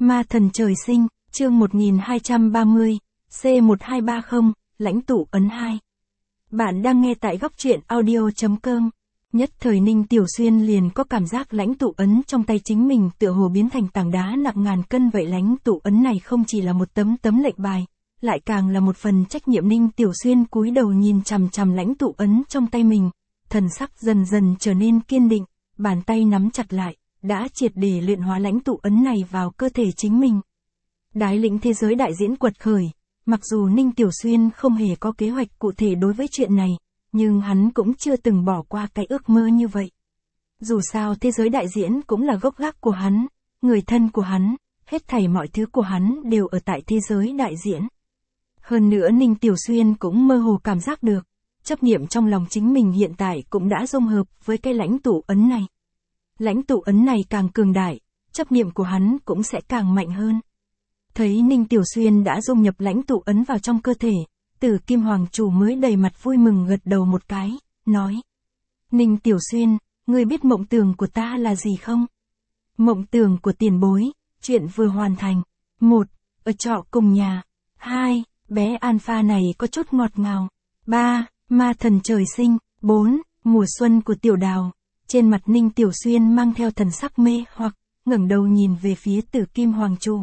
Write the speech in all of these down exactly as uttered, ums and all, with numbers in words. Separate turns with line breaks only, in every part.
Ma thần trời sinh, chương một nghìn hai trăm ba mươi, C một hai ba không, lãnh tụ ấn hai. Bạn đang nghe tại góc truyện audio chấm com. Nhất thời Ninh Tiểu Xuyên liền có cảm giác lãnh tụ ấn trong tay chính mình tựa hồ biến thành tảng đá nặng ngàn cân vậy. Lãnh tụ ấn này không chỉ là một tấm tấm lệnh bài, lại càng là một phần trách nhiệm. Ninh Tiểu Xuyên cúi đầu nhìn chằm chằm lãnh tụ ấn trong tay mình, thần sắc dần dần trở nên kiên định, bàn tay nắm chặt lại, đã triệt để luyện hóa lãnh tụ ấn này vào cơ thể chính mình. Đái lĩnh thế giới đại diễn quật khởi, mặc dù Ninh Tiểu Xuyên không hề có kế hoạch cụ thể đối với chuyện này, nhưng hắn cũng chưa từng bỏ qua cái ước mơ như vậy. Dù sao thế giới đại diễn cũng là gốc gác của hắn, người thân của hắn, hết thảy mọi thứ của hắn đều ở tại thế giới đại diễn. Hơn nữa Ninh Tiểu Xuyên cũng mơ hồ cảm giác được, chấp niệm trong lòng chính mình hiện tại cũng đã dung hợp với cái lãnh tụ ấn này. Lãnh tụ ấn này càng cường đại, chấp niệm của hắn cũng sẽ càng mạnh hơn. Thấy Ninh Tiểu Xuyên đã dung nhập lãnh tụ ấn vào trong cơ thể, Tử Kim Hoàng Chủ mới đầy mặt vui mừng gật đầu một cái, nói: Ninh Tiểu Xuyên, ngươi biết mộng tưởng của ta là gì không? Mộng tưởng của tiền bối, chuyện vừa hoàn thành. Một, ở trọ cùng nhà. Hai, bé Alpha này có chút ngọt ngào. Ba, ma thần trời sinh. Bốn, mùa xuân của tiểu đào. Trên mặt Ninh Tiểu Xuyên mang theo thần sắc mê hoặc, ngẩng đầu nhìn về phía Tử Kim Hoàng Chủ.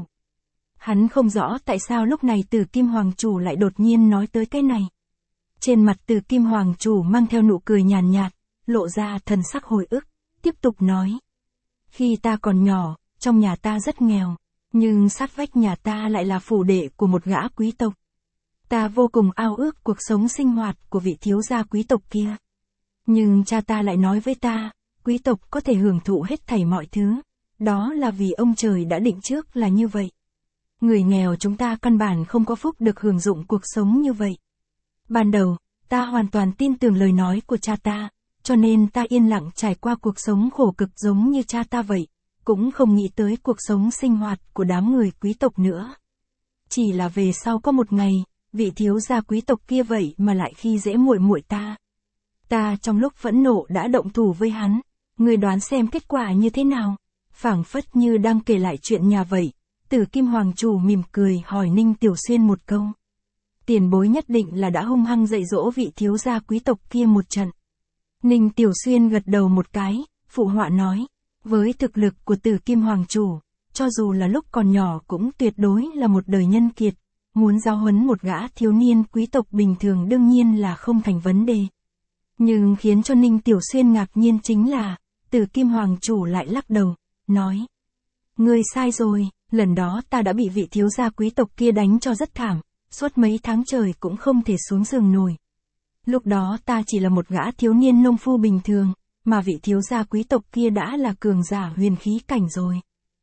Hắn không rõ tại sao lúc này Tử Kim Hoàng Chủ lại đột nhiên nói tới cái này. Trên mặt Tử Kim Hoàng Chủ mang theo nụ cười nhàn nhạt, lộ ra thần sắc hồi ức, tiếp tục nói: Khi ta còn nhỏ, trong nhà ta rất nghèo, nhưng sát vách nhà ta lại là phủ đệ của một gã quý tộc. Ta vô cùng ao ước cuộc sống sinh hoạt của vị thiếu gia quý tộc kia. Nhưng cha ta lại nói với ta, quý tộc có thể hưởng thụ hết thảy mọi thứ, đó là vì ông trời đã định trước là như vậy. Người nghèo chúng ta căn bản không có phúc được hưởng dụng cuộc sống như vậy. Ban đầu, ta hoàn toàn tin tưởng lời nói của cha ta, cho nên ta yên lặng trải qua cuộc sống khổ cực giống như cha ta vậy, cũng không nghĩ tới cuộc sống sinh hoạt của đám người quý tộc nữa. Chỉ là về sau có một ngày, vị thiếu gia quý tộc kia vậy mà lại khi dễ muội muội ta. Ta trong lúc phẫn nộ đã động thủ với hắn, người đoán xem kết quả như thế nào? Phảng phất như đang kể lại chuyện nhà vậy. Tử Kim Hoàng Chủ mỉm cười hỏi Ninh Tiểu Xuyên một câu. Tiền bối nhất định là đã hung hăng dạy dỗ vị thiếu gia quý tộc kia một trận. Ninh Tiểu Xuyên gật đầu một cái, phụ họa nói, với thực lực của Tử Kim Hoàng Chủ, cho dù là lúc còn nhỏ cũng tuyệt đối là một đời nhân kiệt, muốn giáo huấn một gã thiếu niên quý tộc bình thường đương nhiên là không thành vấn đề. Nhưng khiến cho Ninh Tiểu Xuyên ngạc nhiên chính là, Tử Kim Hoàng Chủ lại lắc đầu, nói: Ngươi sai rồi, lần đó ta đã bị vị thiếu gia quý tộc kia đánh cho rất thảm, suốt mấy tháng trời cũng không thể xuống giường nổi. Lúc đó ta chỉ là một gã thiếu niên nông phu bình thường, mà vị thiếu gia quý tộc kia đã là cường giả huyền khí cảnh rồi.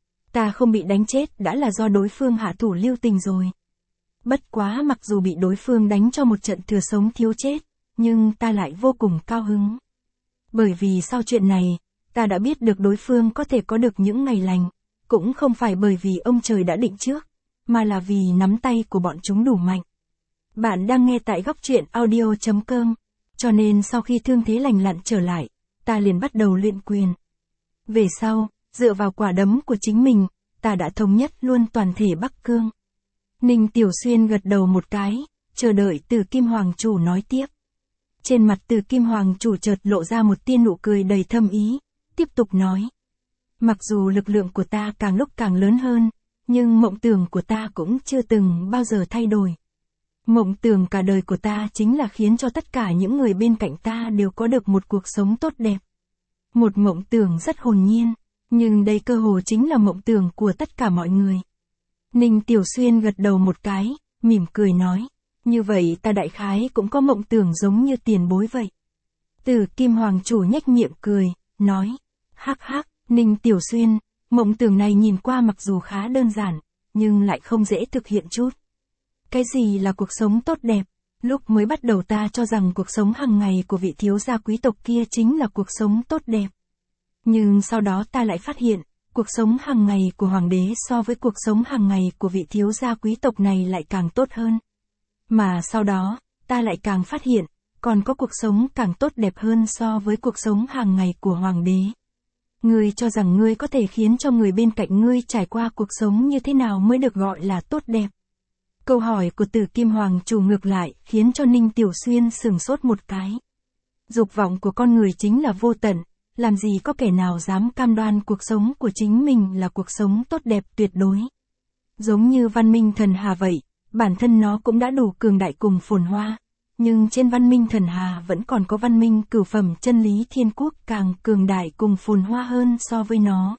Ta không bị đánh chết đã là do đối phương hạ thủ lưu tình rồi. Bất quá mặc dù bị đối phương đánh cho một trận thừa sống thiếu chết, nhưng ta lại vô cùng cao hứng. Bởi vì sau chuyện này, ta đã biết được đối phương có thể có được những ngày lành, cũng không phải bởi vì ông trời đã định trước, mà là vì nắm tay của bọn chúng đủ mạnh. Bạn đang nghe tại góc truyện audio chấm com, cho nên sau khi thương thế lành lặn trở lại, ta liền bắt đầu luyện quyền. Về sau, dựa vào quả đấm của chính mình, ta đã thống nhất luôn toàn thể Bắc Cương. Ninh Tiểu Xuyên gật đầu một cái, chờ đợi Tử Kim Hoàng Chủ nói tiếp. Trên mặt Tử Kim Hoàng Chủ chợt lộ ra một tia nụ cười đầy thâm ý, tiếp tục nói. Mặc dù lực lượng của ta càng lúc càng lớn hơn, nhưng mộng tưởng của ta cũng chưa từng bao giờ thay đổi. Mộng tưởng cả đời của ta chính là khiến cho tất cả những người bên cạnh ta đều có được một cuộc sống tốt đẹp. Một mộng tưởng rất hồn nhiên, nhưng đây cơ hồ chính là mộng tưởng của tất cả mọi người. Ninh Tiểu Xuyên gật đầu một cái, mỉm cười nói, như vậy ta đại khái cũng có mộng tưởng giống như tiền bối vậy. Tử Kim Hoàng Chủ nhếch miệng cười, nói, hắc hắc, Ninh Tiểu Xuyên, mộng tưởng này nhìn qua mặc dù khá đơn giản, nhưng lại không dễ thực hiện chút. Cái gì là cuộc sống tốt đẹp? Lúc mới bắt đầu ta cho rằng cuộc sống hàng ngày của vị thiếu gia quý tộc kia chính là cuộc sống tốt đẹp. Nhưng sau đó ta lại phát hiện, cuộc sống hàng ngày của hoàng đế so với cuộc sống hàng ngày của vị thiếu gia quý tộc này lại càng tốt hơn. Mà sau đó, ta lại càng phát hiện, còn có cuộc sống càng tốt đẹp hơn so với cuộc sống hàng ngày của hoàng đế. Ngươi cho rằng ngươi có thể khiến cho người bên cạnh ngươi trải qua cuộc sống như thế nào mới được gọi là tốt đẹp? Câu hỏi của Tử Kim Hoàng Chủ ngược lại khiến cho Ninh Tiểu Xuyên sửng sốt một cái. Dục vọng của con người chính là vô tận, làm gì có kẻ nào dám cam đoan cuộc sống của chính mình là cuộc sống tốt đẹp tuyệt đối. Giống như văn minh thần hà vậy, bản thân nó cũng đã đủ cường đại cùng phồn hoa, nhưng trên văn minh thần hà vẫn còn có văn minh cửu phẩm chân lý thiên quốc càng cường đại cùng phồn hoa hơn so với nó.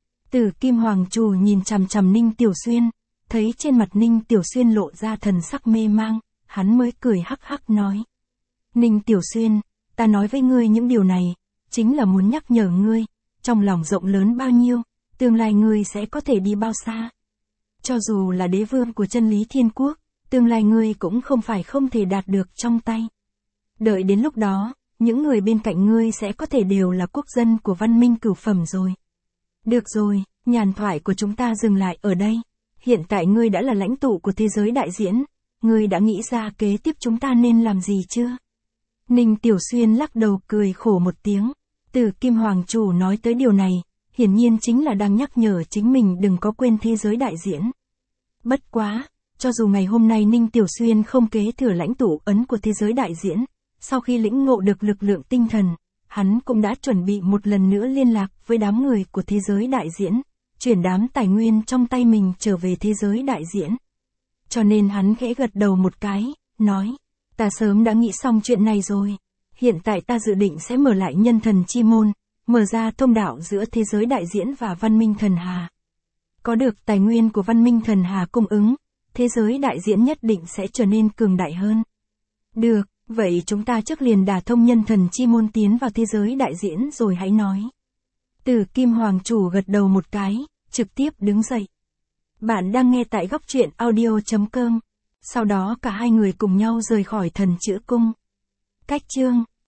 Tử Kim Hoàng Chủ nhìn chằm chằm Ninh Tiểu Xuyên, thấy trên mặt Ninh Tiểu Xuyên lộ ra thần sắc mê mang, hắn mới cười hắc hắc nói. Ninh Tiểu Xuyên, ta nói với ngươi những điều này, chính là muốn nhắc nhở ngươi, trong lòng rộng lớn bao nhiêu, tương lai ngươi sẽ có thể đi bao xa. Cho dù là đế vương của chân lý thiên quốc, tương lai ngươi cũng không phải không thể đạt được trong tay. Đợi đến lúc đó, những người bên cạnh ngươi sẽ có thể đều là quốc dân của văn minh cửu phẩm rồi. Được rồi, nhàn thoại của chúng ta dừng lại ở đây. Hiện tại ngươi đã là lãnh tụ của thế giới đại diễn, ngươi đã nghĩ ra kế tiếp chúng ta nên làm gì chưa? Ninh Tiểu Xuyên lắc đầu cười khổ một tiếng. Tử Kim Hoàng Chủ nói tới điều này, hiển nhiên chính là đang nhắc nhở chính mình đừng có quên thế giới đại diễn. Bất quá, cho dù ngày hôm nay Ninh Tiểu Xuyên không kế thừa lãnh tụ ấn của thế giới đại diễn, sau khi lĩnh ngộ được lực lượng tinh thần, hắn cũng đã chuẩn bị một lần nữa liên lạc với đám người của thế giới đại diễn, chuyển đám tài nguyên trong tay mình trở về thế giới đại diễn. Cho nên hắn khẽ gật đầu một cái, nói, ta sớm đã nghĩ xong chuyện này rồi. Hiện tại ta dự định sẽ mở lại nhân thần chi môn, mở ra thông đạo giữa thế giới đại diễn và văn minh thần hà. Có được tài nguyên của văn minh thần hà cung ứng, thế giới đại diễn nhất định sẽ trở nên cường đại hơn. Được, vậy chúng ta trước liền đả thông nhân thần chi môn tiến vào thế giới đại diễn rồi hãy nói. Tử Kim Hoàng Chủ gật đầu một cái, trực tiếp đứng dậy. Bạn đang nghe tại góc truyện audio chấm com. Sau đó cả hai người cùng nhau rời khỏi thần chữ cung. Cách chương